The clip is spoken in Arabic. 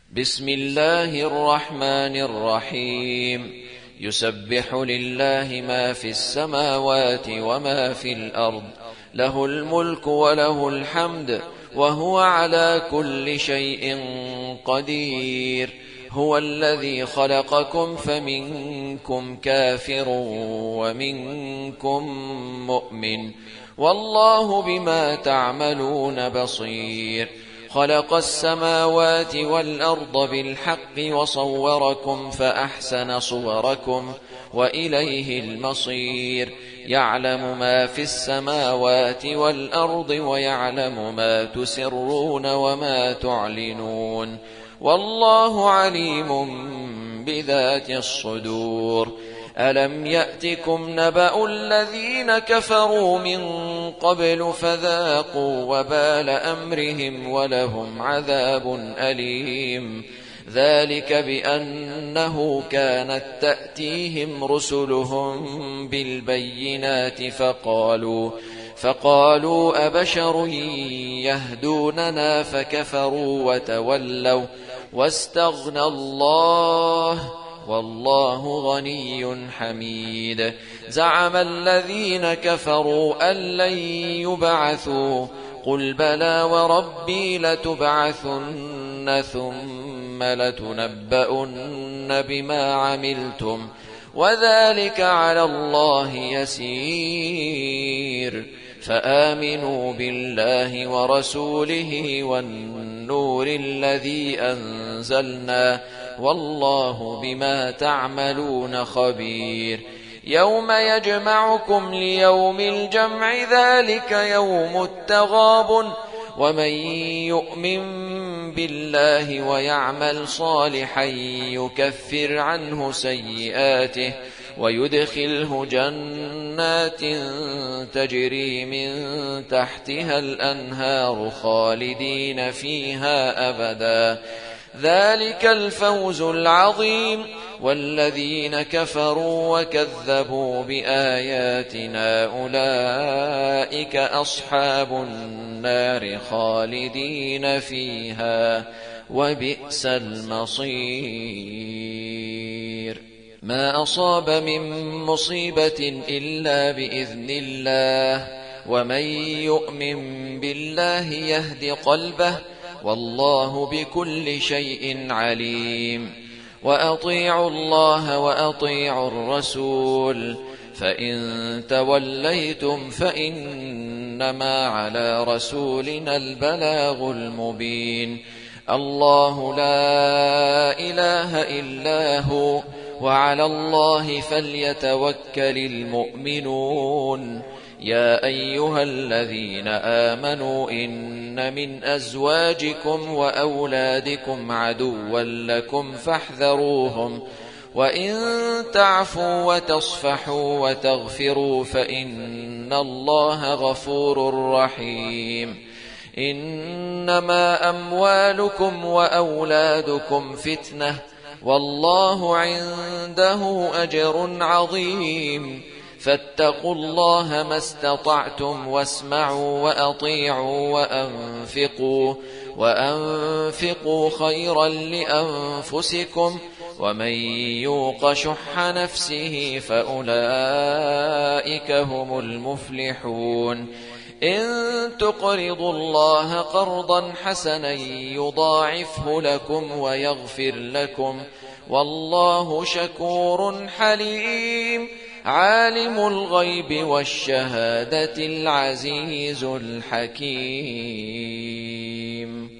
بسم الله الرحمن الرحيم. يسبح لله ما في السماوات وما في الأرض، له الملك وله الحمد، وهو على كل شيء قدير. هو الذي خلقكم فمنكم كافر ومنكم مؤمن، والله بما تعملون بصير. خلق السماوات والأرض بالحق وصوركم فأحسن صوركم وإليه المصير. يعلم ما في السماوات والأرض ويعلم ما تسرون وما تعلنون، والله عليم بذات الصدور. ألم يأتكم نبأ الذين كفروا من قبل فذاقوا وبال أمرهم ولهم عذاب أليم. ذلك بأنه كانت تأتيهم رسلهم بالبينات فقالوا أبشر يهدوننا فكفروا وتولوا واستغنى الله والله غني حميد. زعم الذين كفروا أن لن يبعثوا، قل بلى وربي لتبعثن ثم لتنبؤن بما عملتم وذلك على الله يسير. فآمنوا بالله ورسوله والنور الذي أنزلنا، والله بما تعملون خبير. يوم يجمعكم ليوم الجمع، ذلك يوم التغابن. ومن يؤمن بالله ويعمل صالحا يكفر عنه سيئاته ويدخله جنات تجري من تحتها الأنهار خالدين فيها أبدا، ذلك الفوز العظيم. والذين كفروا وكذبوا بآياتنا أولئك أصحاب النار خالدين فيها، وبئس المصير. ما أصاب من مصيبة إلا بإذن الله، ومن يؤمن بالله يهد قلبه، والله بكل شيء عليم. وأطيعوا الله وأطيعوا الرسول، فإن توليتم فإنما على رسولنا البلاغ المبين. الله لا إله إلا هو، وعلى الله فليتوكل المؤمنون. يا أيها الذين آمنوا إن من أزواجكم وأولادكم عدوا لكم فاحذروهم، وإن تعفوا وتصفحوا وتغفروا فإن الله غفور رحيم. إنما أموالكم وأولادكم فتنة، والله عنده أجر عظيم. فاتقوا الله ما استطعتم واسمعوا وأطيعوا وأنفقوا خيرا لأنفسكم، ومن يوق شح نفسه فأولئك هم المفلحون. إن تقرضوا الله قرضا حسنا يضاعفه لكم ويغفر لكم، والله شكور حليم. عالم الغيب والشهادة العزيز الحكيم.